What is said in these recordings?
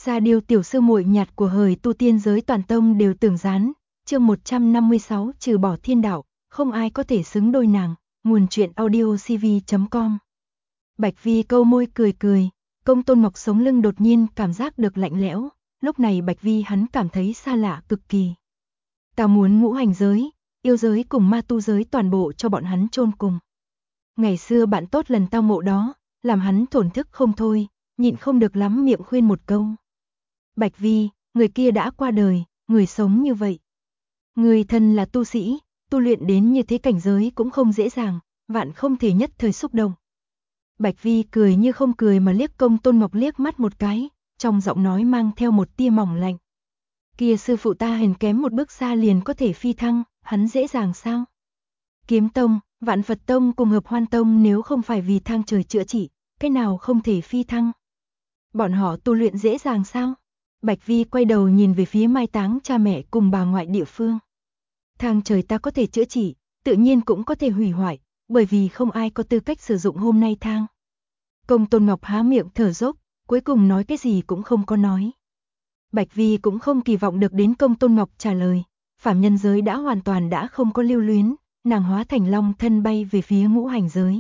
Sa Điêu tiểu sư muội nhạt của hời tu tiên giới toàn tông đều tưởng gián, chương 156 trừ bỏ thiên đạo, không ai có thể xứng đôi nàng, nguồn truyện audiocv.com. Bạch Vi câu môi cười cười, Công Tôn Ngọc sống lưng đột nhiên cảm giác được lạnh lẽo, lúc này Bạch Vi hắn cảm thấy xa lạ cực kỳ. Ta muốn ngũ hành giới, yêu giới cùng ma tu giới toàn bộ cho bọn hắn chôn cùng. Ngày xưa bạn tốt lần tao ngộ đó, làm hắn thổn thức không thôi, nhịn không được lắm miệng khuyên một câu. Bạch Vi, người kia đã qua đời, người sống như vậy. Người thân là tu sĩ, tu luyện đến như thế cảnh giới cũng không dễ dàng, vạn không thể nhất thời xúc động. Bạch Vi cười như không cười mà liếc Công Tôn Ngọc liếc mắt một cái, trong giọng nói mang theo một tia mỏng lạnh. Kia sư phụ ta hèn kém một bước xa liền có thể phi thăng, hắn dễ dàng sao? Kiếm Tông, Vạn Phật Tông cùng Hợp Hoan Tông nếu không phải vì thang trời chữa trị, cái nào không thể phi thăng? Bọn họ tu luyện dễ dàng sao? Bạch Vi quay đầu nhìn về phía mai táng cha mẹ cùng bà ngoại địa phương. Thang trời ta có thể chữa trị, tự nhiên cũng có thể hủy hoại, bởi vì không ai có tư cách sử dụng hôm nay thang. Công Tôn Ngọc há miệng thở dốc, cuối cùng nói cái gì cũng không có nói. Bạch Vi cũng không kỳ vọng được đến Công Tôn Ngọc trả lời, phàm nhân giới đã hoàn toàn đã không có lưu luyến, nàng hóa thành long thân bay về phía ngũ hành giới.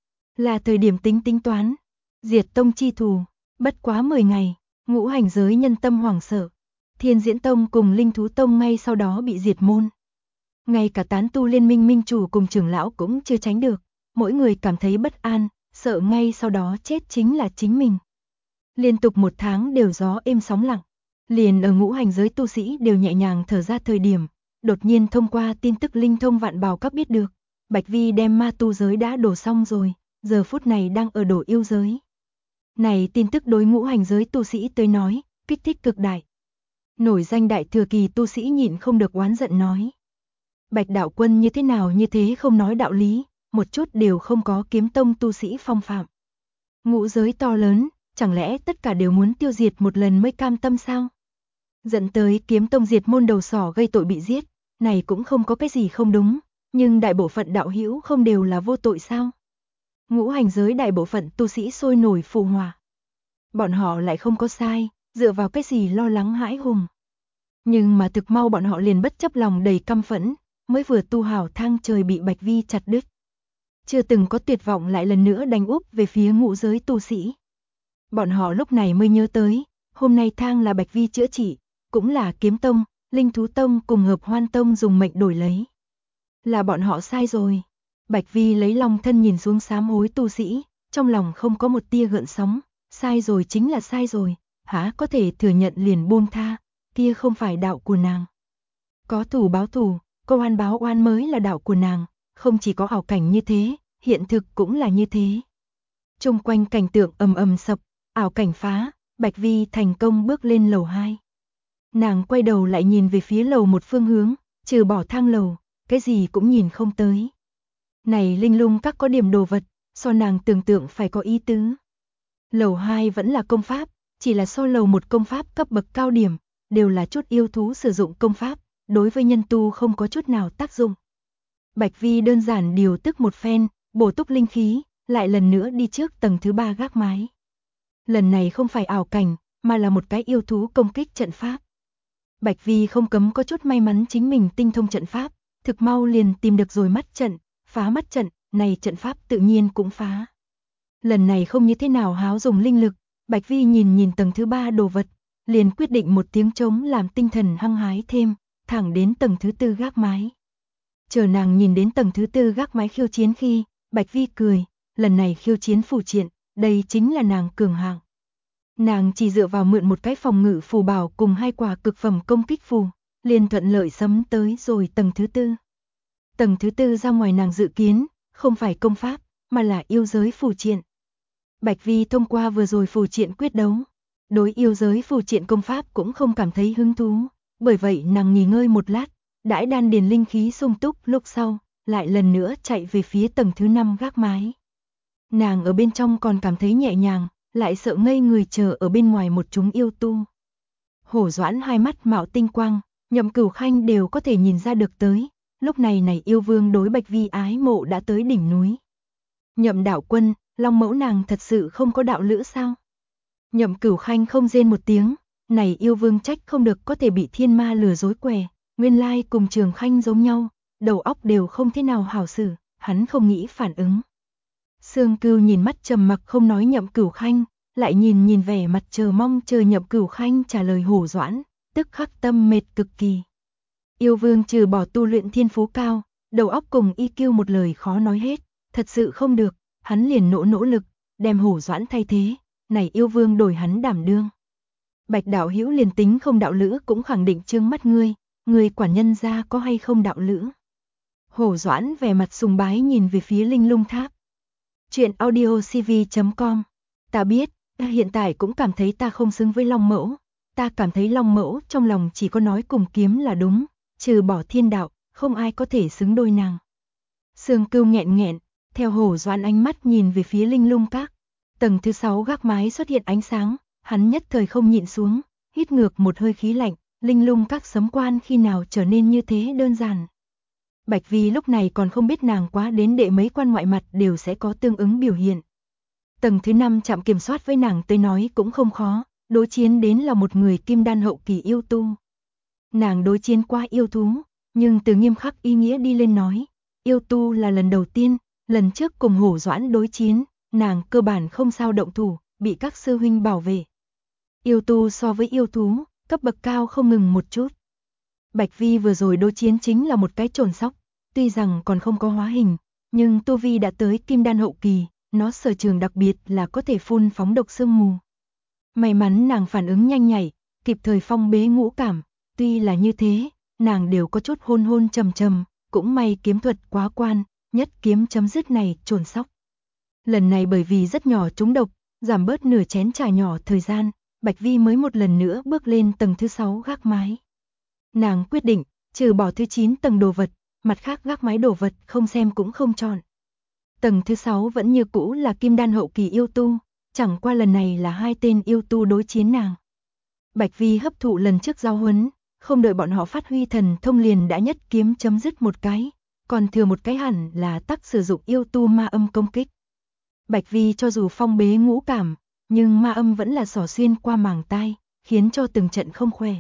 Là thời điểm tính toán, diệt tông chi thù, bất quá 10 ngày, ngũ hành giới nhân tâm hoảng sợ. Thiên Diễn Tông cùng Linh Thú Tông ngay sau đó bị diệt môn. Ngay cả tán tu liên minh minh chủ cùng trưởng lão cũng chưa tránh được, mỗi người cảm thấy bất an, sợ ngay sau đó chết chính là chính mình. Liên tục 1 tháng đều gió êm sóng lặng, liền ở ngũ hành giới tu sĩ đều nhẹ nhàng thở ra thời điểm, đột nhiên thông qua tin tức linh thông vạn bào các biết được, Bạch Vi đem ma tu giới đã đổ xong rồi, giờ phút này đang ở đổ yêu giới. Này tin tức đối ngũ hành giới tu sĩ tới nói, kích thích cực đại. Nổi danh đại thừa kỳ tu sĩ nhịn không được oán giận nói. Bạch đạo quân như thế nào như thế không nói đạo lý, một chút đều không có kiếm tông tu sĩ phong phạm. Ngũ giới to lớn, chẳng lẽ tất cả đều muốn tiêu diệt một lần mới cam tâm sao? Dẫn tới kiếm tông diệt môn đầu sỏ gây tội bị giết, này cũng không có cái gì không đúng, nhưng đại bộ phận đạo hữu không đều là vô tội sao? Ngũ hành giới đại bộ phận tu sĩ sôi nổi phù hòa. Bọn họ lại không có sai, dựa vào cái gì lo lắng hãi hùng. Nhưng mà thực mau bọn họ liền bất chấp lòng đầy căm phẫn, mới vừa tu hảo thang trời bị Bạch Vi chặt đứt. Chưa từng có tuyệt vọng lại lần nữa đánh úp về phía ngũ giới tu sĩ. Bọn họ lúc này mới nhớ tới, hôm nay thang là Bạch Vi chữa trị, cũng là Kiếm Tông, Linh Thú Tông cùng Hợp Hoan Tông dùng mệnh đổi lấy. Là bọn họ sai rồi. Bạch Vi lấy lòng thân nhìn xuống sám hối tu sĩ, trong lòng không có một tia gợn sóng, sai rồi chính là sai rồi, há có thể thừa nhận liền buông tha, kia không phải đạo của nàng. Có thù báo thù, có oan báo oan mới là đạo của nàng, không chỉ có ảo cảnh như thế, hiện thực cũng là như thế. Chung quanh cảnh tượng ầm ầm sập, ảo cảnh phá, Bạch Vi thành công bước lên lầu 2. Nàng quay đầu lại nhìn về phía lầu một phương hướng, trừ bỏ thang lầu, cái gì cũng nhìn không tới. Này linh lung các có điểm đồ vật, so nàng tưởng tượng phải có ý tứ. Lầu 2 vẫn là công pháp, chỉ là so lầu 1 công pháp cấp bậc cao điểm, đều là chút yêu thú sử dụng công pháp, đối với nhân tu không có chút nào tác dụng. Bạch Vi đơn giản điều tức một phen, bổ túc linh khí, lại lần nữa đi trước tầng thứ 3 gác mái. Lần này không phải ảo cảnh, mà là một cái yêu thú công kích trận pháp. Bạch Vi không cấm có chút may mắn chính mình tinh thông trận pháp, thực mau liền tìm được rồi mắt trận, phá mắt trận, này trận pháp tự nhiên cũng phá. Lần này không như thế nào háo dùng linh lực, Bạch Vi nhìn tầng thứ 3 đồ vật, liền quyết định một tiếng trống làm tinh thần hăng hái thêm, thẳng đến tầng thứ 4 gác mái. Chờ nàng nhìn đến tầng thứ 4 gác mái khiêu chiến khi, Bạch Vi cười, lần này khiêu chiến phù triện, đây chính là nàng cường hạng. Nàng chỉ dựa vào mượn một cái phòng ngự phù bảo cùng 2 quả cực phẩm công kích phù, liền thuận lợi sấm tới rồi tầng thứ 4. Tầng thứ 4 ra ngoài nàng dự kiến, không phải công pháp, mà là yêu giới phù triện. Bạch Vi thông qua vừa rồi phù triện quyết đấu, đối yêu giới phù triện công pháp cũng không cảm thấy hứng thú, bởi vậy nàng nghỉ ngơi một lát, đãi đan điền linh khí sung túc lúc sau, lại lần nữa chạy về phía tầng thứ 5 gác mái. Nàng ở bên trong còn cảm thấy nhẹ nhàng, lại sợ ngây người chờ ở bên ngoài một chúng yêu tu. Hổ Doãn hai mắt mạo tinh quang, Nhậm Cửu Khanh đều có thể nhìn ra được tới, lúc này yêu vương đối Bạch Vi ái mộ đã tới đỉnh núi. Nhậm đạo quân, Long mẫu nàng thật sự không có đạo lữ sao? Nhậm Cửu Khanh không rên một tiếng, Này yêu vương trách không được có thể bị thiên ma lừa dối què, nguyên lai cùng Trường Khanh giống nhau, đầu óc đều không thế nào hảo xử, hắn không nghĩ phản ứng. Sương Cưu nhìn mắt trầm mặc không nói Nhậm Cửu Khanh, lại nhìn vẻ mặt chờ mong chờ Nhậm Cửu Khanh trả lời Hổ Doãn, tức khắc tâm mệt cực kỳ. Yêu vương trừ bỏ tu luyện thiên phú cao, đầu óc cùng IQ một lời khó nói hết, thật sự không được, hắn liền nỗ lực, đem Hổ Doãn thay thế, này yêu vương đổi hắn đảm đương. Bạch đạo hữu liền tính không đạo lữ cũng khẳng định trương mắt ngươi quản nhân gia có hay không đạo lữ. Hổ Doãn vẻ mặt sùng bái nhìn về phía Linh Lung Tháp. Chuyện audiocv.com. Ta biết, ta hiện tại cũng cảm thấy ta không xứng với Long Mẫu, ta cảm thấy Long Mẫu trong lòng chỉ có nói cùng kiếm là đúng, trừ bỏ thiên đạo, không ai có thể xứng đôi nàng. Sương Cưu nghẹn, theo Hổ Doãn ánh mắt nhìn về phía Linh Lung Các. Tầng thứ 6 gác mái xuất hiện ánh sáng, hắn nhất thời không nhịn xuống, hít ngược một hơi khí lạnh, Linh Lung Các sấm quan khi nào trở nên như thế đơn giản. Bạch Vi lúc này còn không biết nàng quá đến đệ mấy quan ngoại mặt đều sẽ có tương ứng biểu hiện. Tầng thứ 5 chạm kiểm soát với nàng tới nói cũng không khó, đối chiến đến là một người kim đan hậu kỳ yêu tu. Nàng đối chiến qua yêu thú, nhưng từ nghiêm khắc ý nghĩa đi lên nói, yêu tu là lần đầu tiên, lần trước cùng Hổ Doãn đối chiến, nàng cơ bản không sao động thủ, bị các sư huynh bảo vệ. Yêu tu so với yêu thú, cấp bậc cao không ngừng một chút. Bạch Vi vừa rồi đối chiến chính là một cái trồn sóc, tuy rằng còn không có hóa hình, nhưng tu vi đã tới kim đan hậu kỳ, nó sở trường đặc biệt là có thể phun phóng độc sương mù. May mắn nàng phản ứng nhanh nhạy, kịp thời phong bế ngũ cảm, tuy là như thế, nàng đều có chút hôn trầm, cũng may kiếm thuật quá quan, nhất kiếm chấm dứt này trồn sóc. Lần này bởi vì rất nhỏ trúng độc, giảm bớt nửa chén trà nhỏ thời gian, Bạch Vi mới một lần nữa bước lên tầng thứ 6 gác mái. Nàng quyết định, trừ bỏ thứ 9 tầng đồ vật, mặt khác gác mái đồ vật không xem cũng không chọn. Tầng thứ 6 vẫn như cũ là kim đan hậu kỳ yêu tu, chẳng qua lần này là hai tên yêu tu đối chiến nàng. Bạch Vi hấp thụ lần trước giao huấn, không đợi bọn họ phát huy thần thông liền đã nhất kiếm chấm dứt một cái, còn thừa một cái hẳn là tắc sử dụng yêu tu ma âm công kích. Bạch Vi cho dù phong bế ngũ cảm, nhưng ma âm vẫn là xỏ xuyên qua màng tai, khiến cho từng trận không khỏe.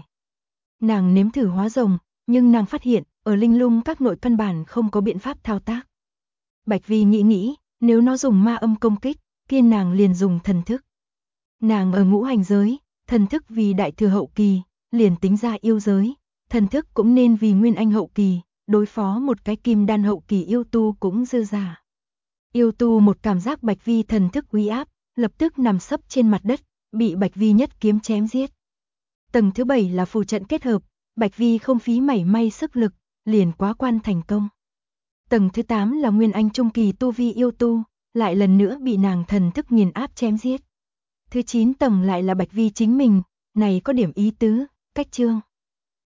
Nàng nếm thử hóa rồng, nhưng nàng phát hiện, ở Linh Lung Các nội căn bản không có biện pháp thao tác. Bạch Vi nghĩ, nếu nó dùng ma âm công kích, kia nàng liền dùng thần thức. Nàng ở ngũ hành giới, thần thức vì đại thừa hậu kỳ, liền tính ra yêu giới, thần thức cũng nên vì nguyên anh hậu kỳ, đối phó một cái kim đan hậu kỳ yêu tu cũng dư dả. Yêu tu một cảm giác Bạch Vi thần thức uy áp, lập tức nằm sấp trên mặt đất, bị Bạch Vi nhất kiếm chém giết. Tầng thứ 7 là phù trận kết hợp, Bạch Vi không phí mảy may sức lực, liền quá quan thành công. Tầng thứ 8 là nguyên anh trung kỳ tu vi yêu tu, lại lần nữa bị nàng thần thức nghiền áp chém giết. Thứ 9 tầng lại là Bạch Vi chính mình, này có điểm ý tứ, cách chương.